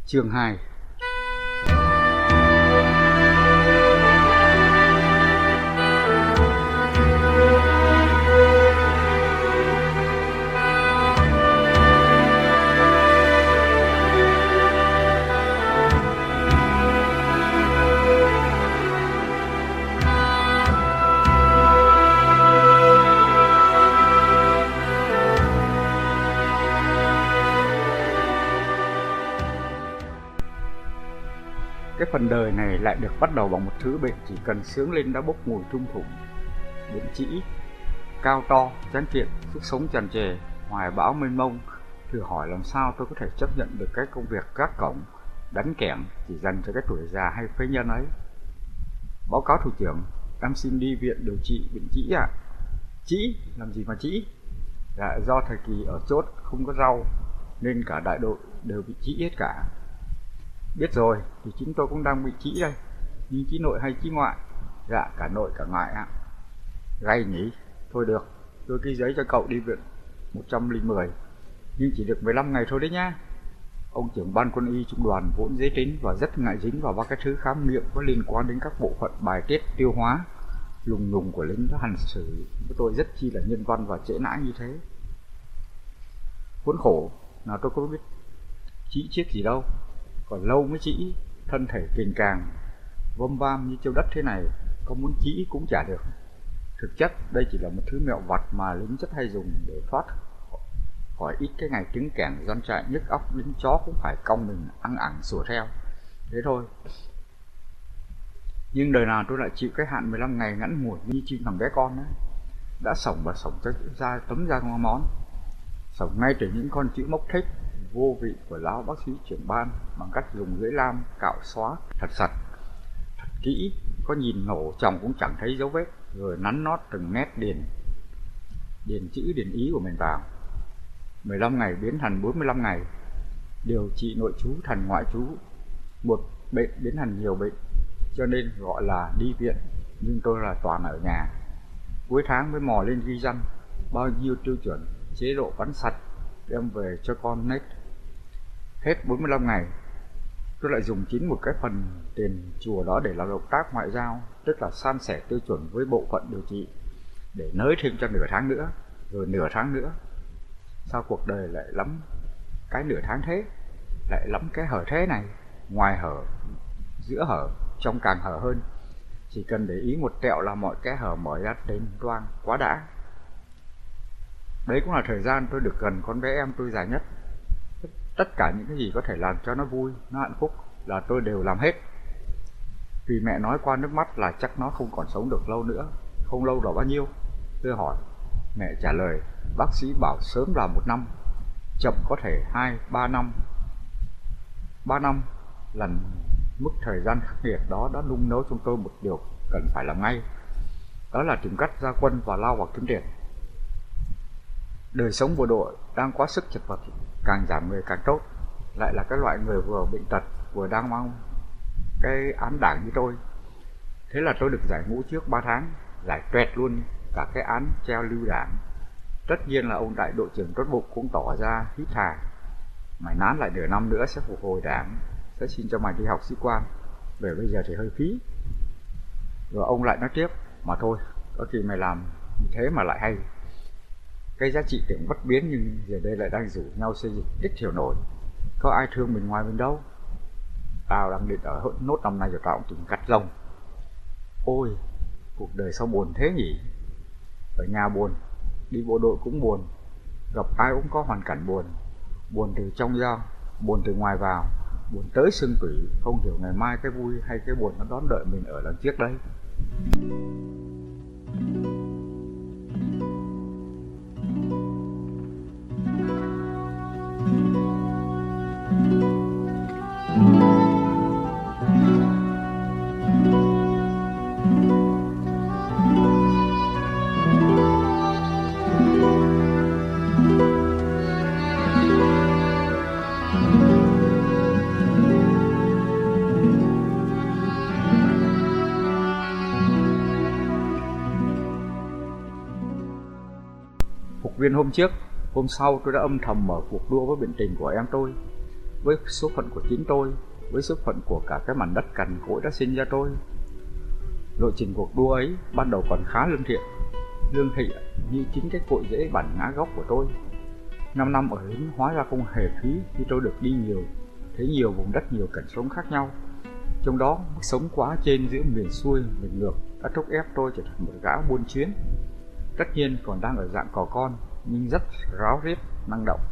Chương 2. Cái phần đời này lại được bắt đầu bằng một thứ bệnh chỉ cần sướng lên đã bốc mùi thum thủm. Bệnh trĩ, cao to, tráng kiện, sức sống tràn trề, hoài bão mênh mông. Thử hỏi làm sao tôi có thể chấp nhận được cái công việc gác cổng, đánh kẻng chỉ dành cho cái tuổi già hay phế nhân ấy. Báo cáo thủ trưởng, em xin đi viện điều trị bệnh trĩ ạ. Trĩ? Làm gì mà trĩ? Dạ, do thời kỳ ở chốt không có rau nên cả đại đội đều bị trĩ hết cả. Biết rồi, thì chính tôi cũng đang bị trĩ đây. Nhưng trĩ nội hay trĩ ngoại? Dạ, cả nội cả ngoại ạ. Gay nhỉ? Thôi được, tôi ký giấy cho cậu đi viện 110, nhưng chỉ được 15 ngày thôi đấy nhá. Ông trưởng ban quân y trung đoàn vốn dễ tính và rất ngại dính vào các cái thứ khám nghiệm có liên quan đến các bộ phận bài tiết tiêu hóa lùng nhùng của lính đã hành xử với tôi rất chi là nhân văn và trễ nãi như thế. Khốn khổ, nào tôi có biết trĩ chiếc gì đâu. Còn lâu mới trĩ, thân thể kình càng vâm vam như châu đất thế này, có muốn trĩ cũng chả được. Thực chất đây chỉ là một thứ mẹo vặt mà lính rất hay dùng để thoát khỏi ít cái ngày trứng kẻng gian trại nhức óc, lính chó cũng phải cong mình ăn ẳng sủa theo. Thế thôi. Nhưng đời nào tôi lại chịu cái hạn 15 ngày ngắn ngủi như chim thằng bé con ấy. Đã sổng và sổng cho ra tấm da ngon món, sổng ngay từ những con chữ mốc thích vô vị của lão bác sĩ trưởng ban bằng cách dùng lưỡi lam cạo xóa thật sạch, thật kỹ, có nhìn nổ chồng cũng chẳng thấy dấu vết, rồi nắn nót từng nét điền chữ điền ý của mình vào. 15 ngày biến thành 45 ngày, điều trị nội trú thành ngoại trú, một bệnh biến thành nhiều bệnh, cho nên gọi là đi viện, nhưng tôi là toàn ở nhà. Cuối tháng mới mò lên ghi danh bao nhiêu tiêu chuẩn chế độ bắn sạch đem về cho con nết. Hết 45 ngày, tôi lại dùng chính một cái phần tiền chùa đó để làm động tác ngoại giao, tức là san sẻ tiêu chuẩn với bộ phận điều trị, để nới thêm cho nửa tháng nữa, rồi nửa tháng nữa. Sao cuộc đời lại lắm cái nửa tháng thế, lại lắm cái hở thế này, ngoài hở, giữa hở, trong càng hở hơn. Chỉ cần để ý một tẹo là mọi cái hở mở ra tên toang, quá đã. Đấy cũng là thời gian tôi được gần con bé em tôi dài nhất. Tất cả những cái gì có thể làm cho nó vui, nó hạnh phúc là tôi đều làm hết. Vì mẹ nói qua nước mắt là chắc nó không còn sống được lâu nữa. Không lâu đó bao nhiêu? Tôi hỏi. Mẹ trả lời, bác sĩ bảo sớm là 1 năm, chậm có thể 2-3 năm. 3 năm lần mức thời gian khắc nghiệt đó đã nung nấu trong tôi một điều cần phải làm ngay. Đó là tìm cách ra quân và lao vào kiếm tiền. Đời sống bộ đội đang quá sức chật vật, càng giảm người càng tốt. Lại là cái loại người vừa bệnh tật vừa đang mong cái án đảng như tôi. Thế là tôi được giải ngũ trước 3 tháng, giải tuẹt luôn cả cái án treo lưu đảng. Tất nhiên là ông đại đội trưởng tốt bụng cũng tỏ ra hít hà. Mày nán lại nửa năm nữa sẽ phục hồi đảng, sẽ xin cho mày đi học sĩ quan, về bây giờ thì hơi phí. Rồi ông lại nói tiếp, mà thôi, có khi mày làm như thế mà lại hay. Cái giá trị tưởng bất biến nhưng giờ đây lại đang rủ nhau xây dựng ít hiểu nổi. Có ai thương mình ngoài mình đâu. Tao đang định ở nốt năm nay rồi tao cũng tìm cắt lông. Ôi, cuộc đời sao buồn thế nhỉ. Ở nhà buồn, đi bộ đội cũng buồn, gặp ai cũng có hoàn cảnh buồn. Buồn từ trong ra, buồn từ ngoài vào, buồn tới xương tủy, không hiểu ngày mai cái vui hay cái buồn nó đón đợi mình ở lần trước đây. Phục viên hôm trước, hôm sau tôi đã âm thầm mở cuộc đua với bệnh tình của em tôi. với số phận của chính tôi, với số phận của cả cái mảnh đất cằn cỗi đã sinh ra tôi. Lộ trình cuộc đua ấy ban đầu còn khá lương thiện như chính cái cội rễ bản ngã gốc của tôi. 5 năm ở lính hóa ra không hề phí khi tôi được đi nhiều, thấy nhiều vùng đất, nhiều cảnh sống khác nhau. Trong đó, mức sống quá trên giữa miền xuôi, miền ngược đã thúc ép tôi trở thành một gã buôn chuyến. Tất nhiên còn đang ở dạng cò con, nhưng rất ráo riết, năng động.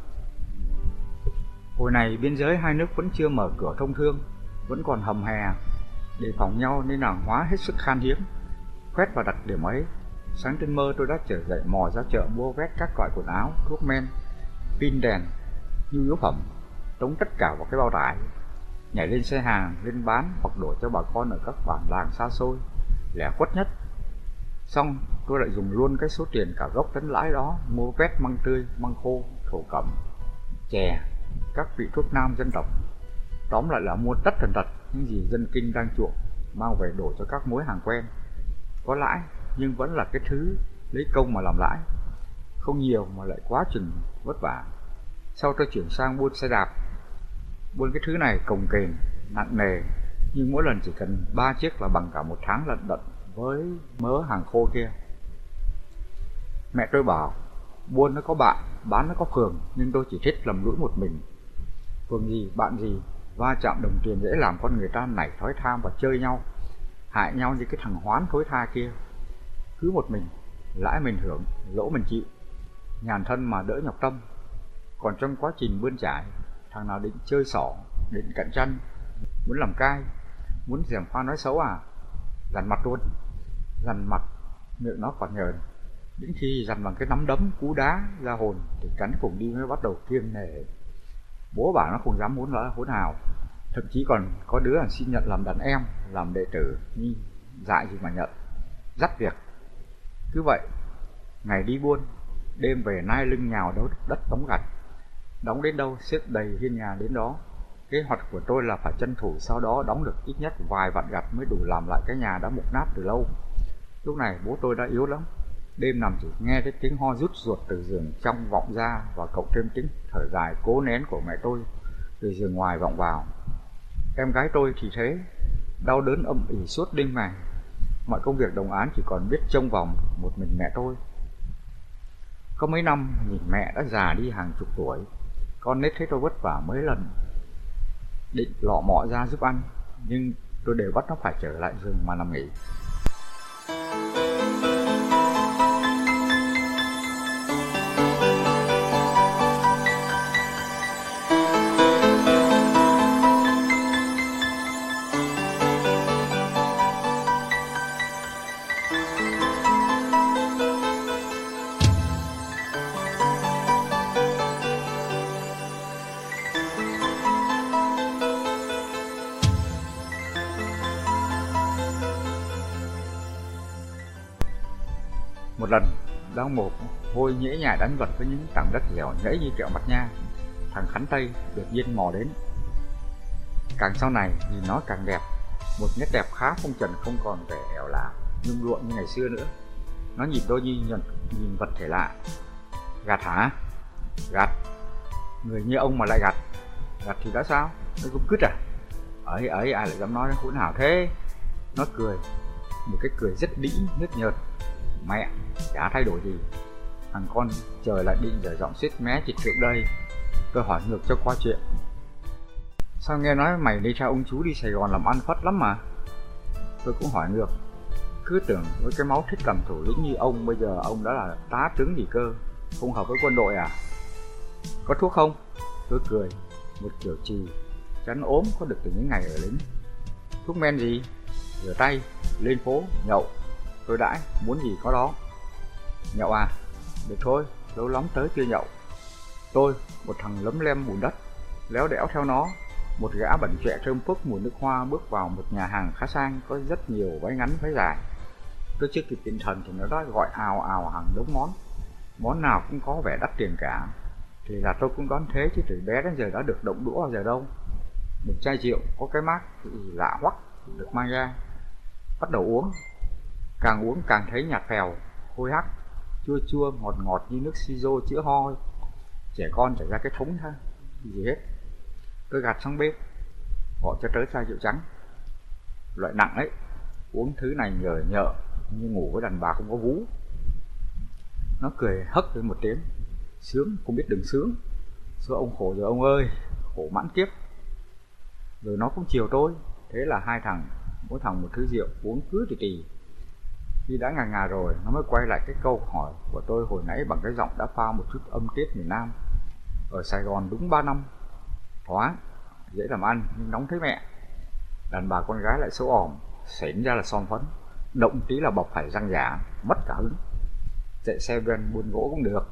Hồi này biên giới hai nước vẫn chưa mở cửa thông thương, vẫn còn hầm hè, đề phòng nhau nên hàng hóa hết sức khan hiếm. Quét vào đặc điểm ấy, sáng tinh mơ tôi đã trở dậy mò ra chợ mua vét các loại quần áo, thuốc men, pin đèn, nhu yếu phẩm, tống tất cả vào cái bao tải, nhảy lên xe hàng lên bán hoặc đổ cho bà con ở các bản làng xa xôi, lẻ quất nhất. Xong tôi lại dùng luôn cái số tiền cả gốc lẫn lãi đó mua vét măng tươi, măng khô, thổ cẩm, chè, các vị thuốc nam dân tộc. Tóm lại là mua tất tần tật những gì dân kinh đang chuộng, mang về đổ cho các mối hàng quen. Có lãi nhưng vẫn là cái thứ lấy công mà làm lãi, không nhiều mà lại quá chừng vất vả. Sau tôi chuyển sang buôn xe đạp. Buôn cái thứ này cồng kềnh, nặng nề, nhưng mỗi lần chỉ cần 3 chiếc là bằng cả một tháng lận đận với mớ hàng khô kia. Mẹ tôi bảo buôn nó có bạn, bán nó có phường, nhưng tôi chỉ thích lầm lũi một mình. Phường gì, bạn gì, va chạm đồng tiền dễ làm con người ta nảy thói tham và chơi nhau, hại nhau như cái thằng Hoán thối tha kia. Cứ một mình, lãi mình hưởng, lỗ mình chịu, nhàn thân mà đỡ nhọc tâm. Còn trong quá trình bươn trải, thằng nào định chơi xỏ, định cạnh tranh, muốn làm cai, muốn gièm pha nói xấu dằn mặt luôn. Dằn mặt, miệng nó còn nhờn. Đến khi dằn bằng cái nắm đấm cú đá ra hồn thì cắn cùng đi mới bắt đầu kiêng nể. Bố bảo nó không dám muốn là hỗn hào, thậm chí còn có đứa xin nhận làm đàn em, làm đệ tử, nhưng dại gì mà nhận, dắt việc. Cứ vậy, ngày đi buôn, đêm về nai lưng nhào đất đóng gạch, đóng đến đâu xếp đầy hiên nhà đến đó. Kế hoạch của tôi là phải tranh thủ sau đó đóng được ít nhất vài vạn gạch mới đủ làm lại cái nhà đã mục nát từ lâu. Lúc này bố tôi đã yếu lắm, đêm nằm chỉ nghe thấy tiếng ho rút ruột từ giường trong vọng ra, và cộng thêm tiếng thở dài cố nén của mẹ tôi từ giường ngoài vọng vào. Em gái tôi thì thế, đau đớn âm ỉ suốt đêm ngày. Mọi công việc đồng áng chỉ còn biết trông vào một mình mẹ tôi. Có mấy năm nhìn mẹ đã già đi hàng chục tuổi, con nết thấy tôi vất vả mấy lần định lọ mọ ra giúp ăn, nhưng tôi đều bắt nó phải trở lại giường mà nằm nghỉ. Một lần đang mồ hôi nhễ nhại đánh vật với những tảng đất dẻo nhẫy như kẹo mặt nha, thằng Khánh Tây đột nhiên mò đến. Càng sau này nhìn nó càng đẹp, một nét đẹp khá phong trần, không còn vẻ ẻo lả nhung lụa như ngày xưa nữa. Nó nhìn tôi như nhìn vật thể lạ. Gạt hả? Gạt? Người như ông mà lại gạt? Gạt thì đã sao? Nó cũng cứt à? Ấy ai lại dám nói hỗn hào thế? Nó cười, một cái cười rất đĩ nhớt nhợt. Mẹ, chả thay đổi gì. Thằng con trời lại định dở giọng xít mé chịch thượng đây. Tôi hỏi ngược cho qua chuyện. Sao nghe nói mày đi theo ông chú đi Sài Gòn làm ăn phất lắm mà? Tôi cũng hỏi ngược. Cứ tưởng với cái máu thích làm thủ lĩnh như ông, bây giờ ông đã là tá tướng gì cơ, không hợp với quân đội à? Có thuốc không? Tôi cười, một kiểu trì, chắn ốm có được từ những ngày ở lính. Thuốc men gì? Rửa tay, lên phố, nhậu. Tôi đãi, muốn gì có đó. Nhậu à? Được thôi, lâu lắm tới chưa nhậu. Tôi, một thằng lấm lem bùn đất, léo đẽo theo nó, một gã bẩn trẹ thơm phức mùi nước hoa, bước vào một nhà hàng khá sang, có rất nhiều váy ngắn váy dài. Tôi chưa kịp định thần thì nó đã gọi ào ào hàng đống món. Món nào cũng có vẻ đắt tiền cả. Thì là tôi cũng đoán thế, chứ từ bé đến giờ đã được động đũa bao giờ đâu. Một chai rượu có cái mác thì lạ hoắc được mang ra. Bắt đầu uống. Càng uống càng thấy nhạt phèo, hôi hắc, chua chua, ngọt ngọt như nước siro chữa ho. Trẻ con chảy ra cái thúng ha, gì hết. Tôi gạt sang bếp, gọi cho Trớ chai rượu trắng. Loại nặng ấy, uống thứ này nhờ nhợ như ngủ với đàn bà không có vú. Nó cười hấc lên một tiếng. Sướng, không biết đừng sướng. Số ông khổ rồi ông ơi, khổ mãn kiếp. Rồi nó cũng chiều tôi. Thế là hai thằng, mỗi thằng một thứ rượu, uống cứ tì tì. Khi đã ngà ngà rồi, nó mới quay lại cái câu hỏi của tôi hồi nãy bằng cái giọng đã pha một chút âm tiết miền Nam. Ở Sài Gòn đúng 3 năm, thoáng, dễ làm ăn nhưng nóng thấy mẹ. Đàn bà con gái lại xấu ỏm, xỉn ra là son phấn, động tí là bọc phải răng giả, mất cả hứng. Chạy xe ven buôn gỗ cũng được.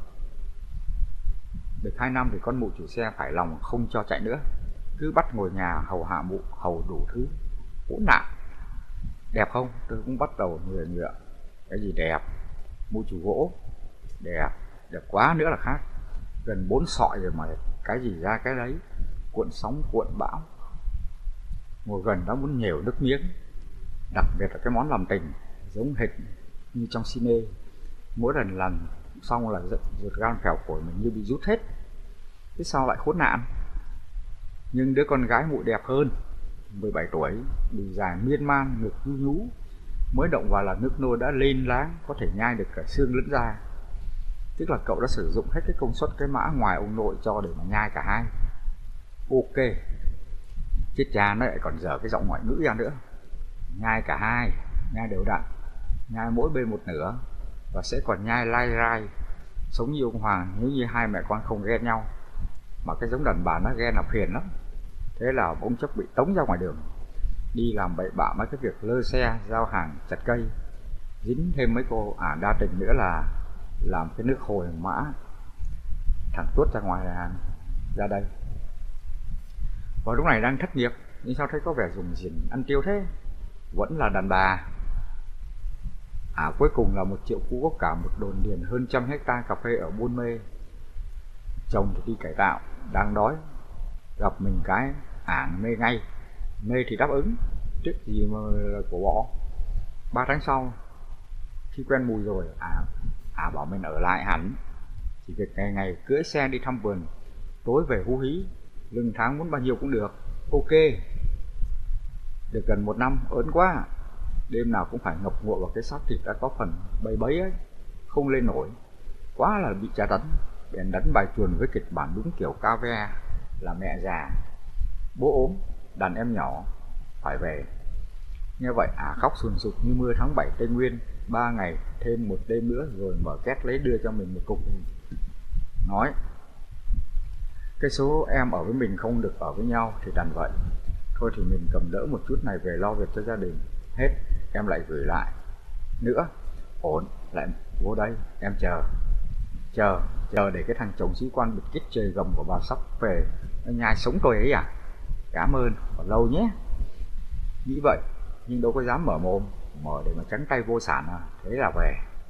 Được 2 năm thì con mụ chủ xe phải lòng không cho chạy nữa, cứ bắt ngồi nhà hầu hạ mụ, hầu đủ thứ, hỗn nạn. Đẹp không? Tôi cũng bắt đầu người ngựa. Cái gì đẹp? Mụ chủ gỗ đẹp, đẹp quá nữa là khác. Gần 4 sọi rồi mà cái gì ra cái đấy, cuộn sóng cuộn bão. Ngồi gần đó muốn nhều nước miếng. Đặc biệt là cái món làm tình, giống hệt như trong cine. Mỗi lần làm xong là ruột gan phèo phổi mình như bị rút hết. Thế sao lại khốn nạn? Nhưng đứa con gái mụ đẹp hơn, 17 tuổi, đùi dài miên man, ngực nhu nhú, mới động vào là nước nôi đã lên láng, có thể nhai được cả xương lẫn da. Tức là cậu đã sử dụng hết cái công suất cái mã ngoài ông nội cho để mà nhai cả hai. Ok. Chết cha, nó lại còn dở cái giọng ngoại ngữ ra nữa. Nhai cả hai, nhai đều đặn, nhai mỗi bên một nửa, và sẽ còn nhai lai rai. Sống như ông Hoàng nếu như hai mẹ con không ghen nhau. Mà cái giống đàn bà nó ghen là phiền lắm. Thế là ông chấp bị tống ra ngoài đường, đi làm bậy bạ mấy cái việc lơ xe, giao hàng, chặt cây. Dính thêm mấy cô đa tình nữa là làm cái nước hồi mã. Thằng tuốt ra ngoài là ra đây. Và lúc này đang thất nghiệp, nhưng sao thấy có vẻ rùng rỉnh ăn tiêu thế? Vẫn là đàn bà. Cuối cùng là một triệu phú có cả một đồn điền hơn 100 hecta cà phê ở Buôn Mê. Chồng thì đi cải tạo, đang đói, gặp mình cái mê ngay. Mê thì đáp ứng, tiếc gì mà là của bỏ. 3 tháng sau, khi quen mùi rồi, bảo mình ở lại hẳn. Chỉ việc ngày ngày cưỡi xe đi thăm vườn, tối về hú hí, lương tháng muốn bao nhiêu cũng được. Ok. Được gần 1 năm, ớn quá. Đêm nào cũng phải ngập ngụa vào cái xác thịt đã có phần bấy bấy ấy, không lên nổi. Quá là bị tra tấn. Bèn đánh bài chuồn với kịch bản đúng kiểu ca ve là mẹ già, bố ốm, đàn em nhỏ, phải về. Nghe vậy khóc sùn sụt như mưa tháng 7 Tây Nguyên. 3 ngày thêm 1 đêm nữa rồi mở két lấy đưa cho mình một cục. Nói cái số em ở với mình không được ở với nhau thì đành vậy. Thôi thì mình cầm đỡ một chút này về lo việc cho gia đình. Hết em lại gửi lại nữa. Ổn, lại vô đây, em chờ để cái thằng chồng sĩ quan bịt kít trời gầm của bà sắp về, nó nhai sống tôi ấy à? Cảm ơn, còn lâu nhé. Nghĩ vậy, nhưng đâu có dám mở mồm, mở để mà tránh tay vô sản à. Thế là về.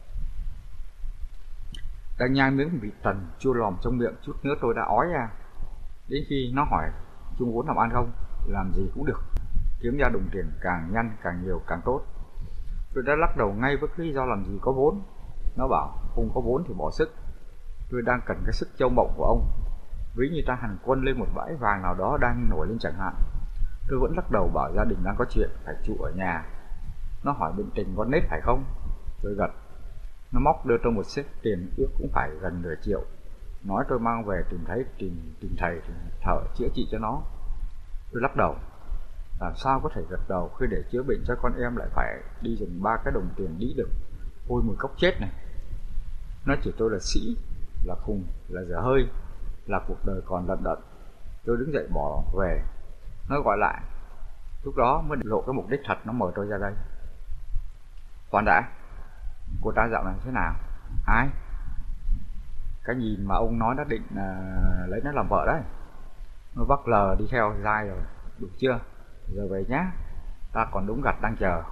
Đang nhai miếng vịt tần chua lòm trong miệng, chút nữa tôi đã ói ra. Đến khi nó hỏi Trung vốn làm ăn không? Làm gì cũng được, kiếm ra đồng tiền càng nhanh càng nhiều càng tốt. Tôi đã lắc đầu ngay với lý do làm gì có vốn. Nó bảo không có vốn thì bỏ sức. Tôi đang cần cái sức châu mộng của ông, ví như ta hành quân lên một bãi vàng nào đó đang nổi lên chẳng hạn. Tôi vẫn lắc đầu bảo gia đình đang có chuyện phải trụ ở nhà. Nó hỏi bệnh tình con nết phải không? Tôi gật. Nó móc đưa tôi một xếp tiền ước cũng phải gần 10 triệu. Nói tôi mang về tìm thầy thợ chữa trị cho nó. Tôi lắc đầu. Làm sao có thể gật đầu khi để chữa bệnh cho con em lại phải đi dùng 3 cái đồng tiền đĩ được. Ôi mùi cốc chết này. Nó chỉ tôi là sĩ, là khùng, là dở hơi, là cuộc đời còn lận đận. Tôi đứng dậy bỏ về. Nó gọi lại. Lúc đó mới lộ cái mục đích thật nó mời tôi ra đây. Khoan đã, cô ta dạo này thế nào? Ai? Cái nhìn mà ông nói đã định lấy nó làm vợ đấy. Nó vắt lờ đi theo dai rồi. Đủ chưa? Giờ về nhá. Ta còn đúng gặt đang chờ.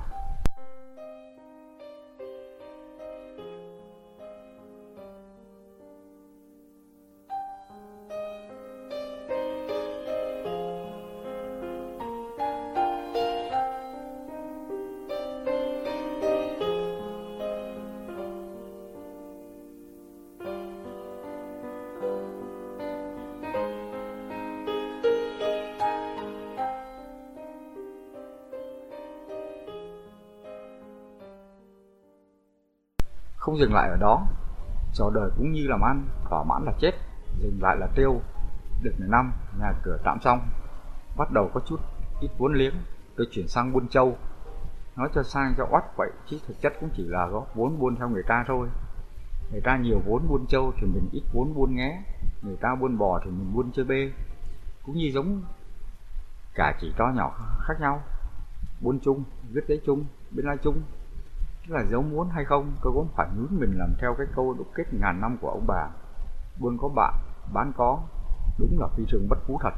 Không dừng lại ở đó, trò đời cũng như làm ăn, thỏa mãn là chết, dừng lại là tiêu. Được nửa năm, nhà cửa tạm xong, bắt đầu có chút ít vốn liếng, tôi chuyển sang buôn trâu. Nói cho sang cho oắt vậy chứ thực chất cũng chỉ là góp vốn buôn theo người ta thôi. Người ta nhiều vốn buôn trâu thì mình ít vốn buôn nghé, người ta buôn bò thì mình buôn chơi bê. Cũng như giống cả chỉ to nhỏ khác nhau. Buôn chung, viết giấy chung, biên lai chung. Tức là dấu muốn hay không, tôi cũng phải nhún mình làm theo cái câu đúc kết ngàn năm của ông bà. Buôn có bạn, bán có, đúng là phi thường bất phú thật.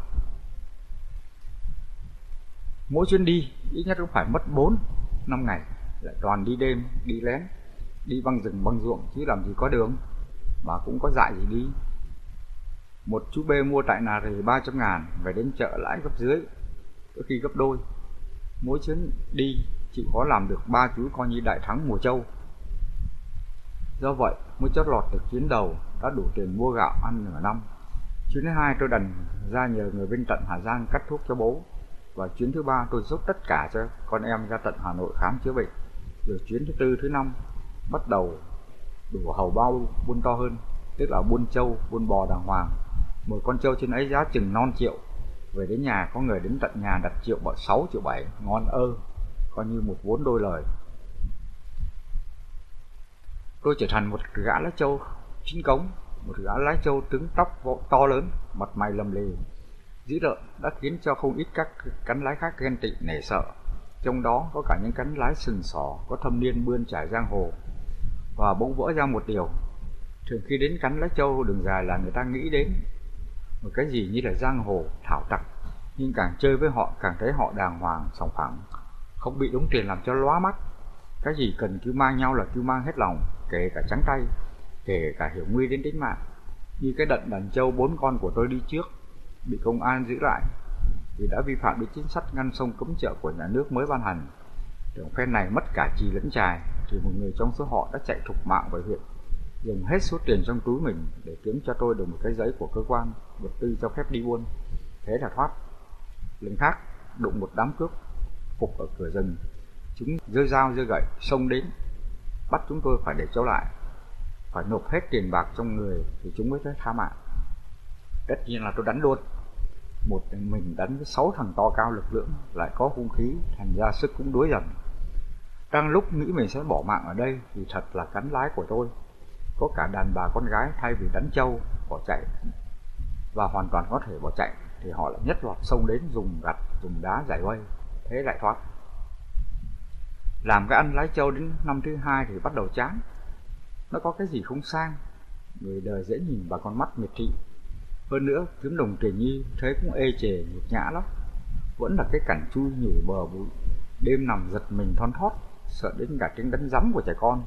Mỗi chuyến đi ít nhất cũng phải mất 4-5 ngày, lại toàn đi đêm, đi lén, đi băng rừng băng ruộng chứ làm gì có đường, mà cũng có dại gì đi. Một chú bê mua tại Nà Rì 300.000, về đến chợ lãi gấp dưới, có khi gấp đôi. Mỗi chuyến đi chịu khó làm được 3 chú coi như đại thắng mùa trâu. Do vậy mới chót lọt được chuyến đầu đã đủ tiền mua gạo ăn nửa năm. Chuyến thứ hai tôi đành ra nhờ người bên tận Hà Giang cắt thuốc cho bố, và chuyến thứ ba tôi dốc tất cả cho con em ra tận Hà Nội khám chữa bệnh. Rồi chuyến thứ tư, thứ năm bắt đầu đủ hầu bao buôn to hơn, tức là buôn trâu, buôn bò đàng hoàng. Một con trâu trên ấy giá chừng non triệu. Về đến nhà có người đến tận nhà đặt triệu bỏ 6 triệu 7, ngon ơ, coi như một vốn đôi lời. Tôi trở thành một gã lái trâu chính cống, một gã lái trâu tướng tóc to lớn, mặt mày lầm lì, dữ tợn đã khiến cho không ít các cánh lái khác ghen tị nể sợ. Trong đó có cả những cánh lái sừng sỏ có thâm niên bươn trải giang hồ. Và bỗng vỡ ra một điều, thường khi đến cánh lái trâu đường dài là người ta nghĩ đến một cái gì như là giang hồ, thảo tặc, nhưng càng chơi với họ càng thấy họ đàng hoàng, sòng phẳng, không bị đống tiền làm cho lóa mắt. Cái gì cần cứ mang nhau là cứ mang hết lòng, kể cả trắng tay, kể cả hiểu nguy đến tính mạng. Như cái đàn trâu 4 con của tôi đi trước bị công an giữ lại vì đã vi phạm đến chính sách ngăn sông cấm chợ của nhà nước mới ban hành. Đường phen này mất cả chì lẫn chài, thì một người trong số họ đã chạy thục mạng về huyện, dùng hết số tiền trong túi mình để kiếm cho tôi được một cái giấy của cơ quan vật tư cho phép đi buôn. Thế là thoát. Lần khác đụng một đám cướp phục ở cửa rừng, chúng giơ dao giơ gậy xông đến bắt chúng tôi phải để cháu lại, phải nộp hết tiền bạc trong người thì chúng mới tha mạng. Tất nhiên là tôi đánh luôn. Một mình đánh với 6 thằng to cao lực lưỡng, lại có hung khí, thành ra sức cũng đuối dần. Đang lúc nghĩ mình sẽ bỏ mạng ở đây thì thật là cánh lái của tôi có cả đàn bà con gái thay vì đánh trâu bỏ chạy, và hoàn toàn có thể bỏ chạy, thì họ lại nhất loạt xông đến dùng gạch, dùng đá giải vây, thế lại thoát. Làm cái ăn lái trâu đến năm thứ 2 thì bắt đầu chán. Nó có cái gì không sang, người đời dễ nhìn và con mắt miệt thị. Hơn nữa kiếm đồng tiền như thế cũng ê chề nhục nhã lắm. Vẫn là cái cảnh chui nhủi bờ bụi, đêm nằm giật mình thon thót, sợ đến cả tiếng đánh rắm của trẻ con.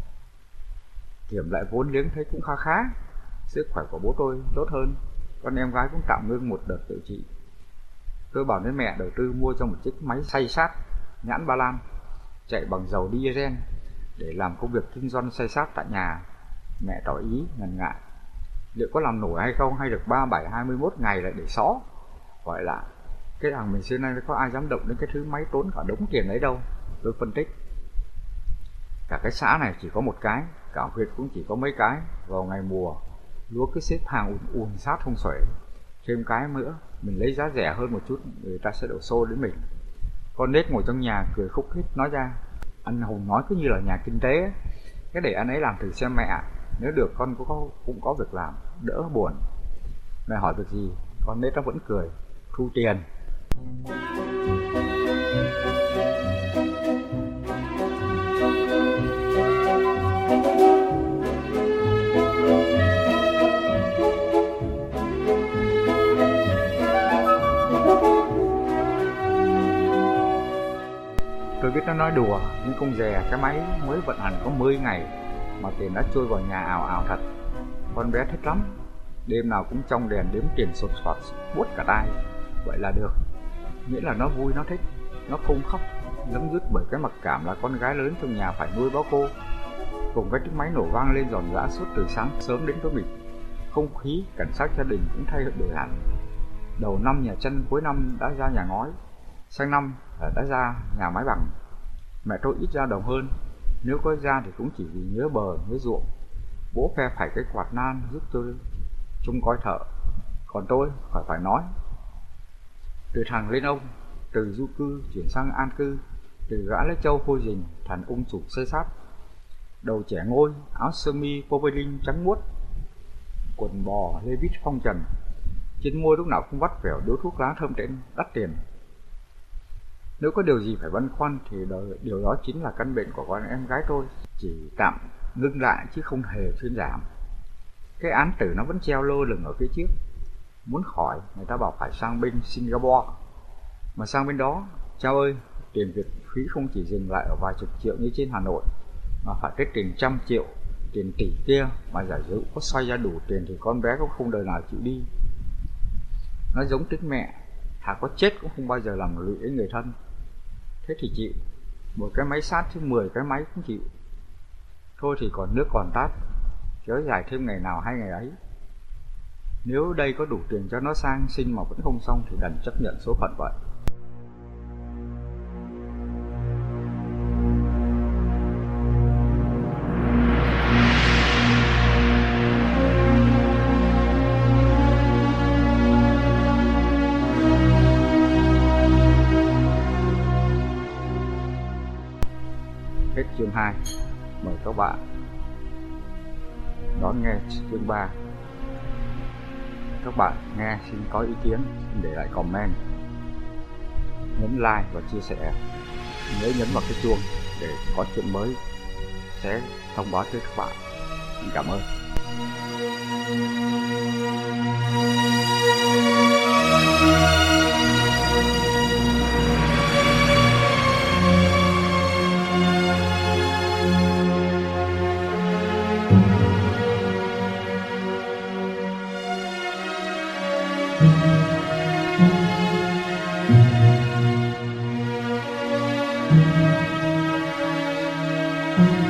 Kiểm lại vốn liếng thấy cũng khá khá, sức khỏe của bố tôi tốt hơn, con em gái cũng tạm ngưng một đợt tự trị. Tôi bảo với mẹ đầu tư mua cho một chiếc máy xay sát nhãn Ba Lan, chạy bằng dầu diesel để làm công việc kinh doanh xay sát tại nhà. Mẹ tỏ ý ngần ngại, liệu có làm nổi hay không, hay được 37-21 ngày lại để xó. Gọi là cái thằng mình xưa nay có ai dám động đến cái thứ máy tốn cả đống tiền ấy đâu. Tôi phân tích, cả cái xã này chỉ có một cái, cả huyện cũng chỉ có mấy cái. Vào ngày mùa lúa cứ xếp hàng ùn sát không xuể, thêm cái nữa mình lấy giá rẻ hơn một chút, người ta sẽ đổ xô đến mình. Con nết ngồi trong nhà cười khúc khích nói ra, anh Hùng nói cứ như là nhà kinh tế ấy. Cái để anh ấy làm thử xem mẹ, nếu được con cũng có việc làm, đỡ buồn. Mẹ hỏi việc gì, con nết nó vẫn cười, thu tiền. Tôi biết nó nói đùa, nhưng không dè cái máy mới vận hành có 10 ngày mà tiền đã trôi vào nhà ào ào thật. Con bé thích lắm, đêm nào cũng trong đèn đếm tiền sột soạt buốt cả tai. Vậy là được, miễn là nó vui, nó thích, nó không khóc dấm dứt bởi cái mặc cảm là con gái lớn trong nhà phải nuôi báo cô. Cùng với tiếng máy nổ vang lên giòn giã suốt từ sáng sớm đến tối mịt, không khí cảnh sát gia đình cũng thay đổi hẳn. Đầu năm nhà chân, cuối năm đã ra nhà ngói, sang năm đã ra nhà mái bằng. Mẹ tôi ít ra đồng hơn, Nếu có ra thì cũng chỉ vì nhớ bờ, nhớ ruộng. Bố phe phẩy cái quạt nan giúp tôi trông coi thợ. Còn tôi khỏi phải nói. Từ thằng lên ông, từ du cư chuyển sang an cư, từ gã lấy trâu phôi rình thành ung chủ xây sát. Đầu trẻ ngôi, áo sơ mi poperin trắng muốt, quần bò Levi's phong trần, trên môi lúc nào cũng vắt vẻo điếu thuốc lá thơm tễn đắt tiền. Nếu có điều gì phải băn khoăn thì điều đó chính là căn bệnh của con em gái tôi, chỉ tạm ngưng lại chứ không hề thuyên giảm. Cái án tử nó vẫn treo lơ lửng ở phía trước. Muốn khỏi, người ta bảo phải sang bên Singapore. Mà sang bên đó, chao ơi, tiền Việt phí không chỉ dừng lại ở vài chục triệu như trên Hà Nội, mà phải tới tiền trăm triệu, tiền tỷ kia. Mà giả dụ có xoay ra đủ tiền thì con bé cũng không đời nào chịu đi. Nó giống tính mẹ, thà có chết cũng không bao giờ làm lụy đến người thân. Thế thì chịu, một cái máy sát chứ 10 cái máy cũng chịu. Thôi thì còn nước còn tát, kéo dài thêm ngày nào hay ngày ấy. Nếu đây có đủ tiền cho nó sang sinh mà vẫn không xong thì đành chấp nhận số phận vậy. Hết chương 2. Mời các bạn đón nghe chương 3. Các bạn nghe xin có ý kiến xin để lại comment, nhấn like và chia sẻ. Nhớ nhấn vào cái chuông để có chuyện mới sẽ thông báo tới các bạn. Xin cảm ơn. Thank you.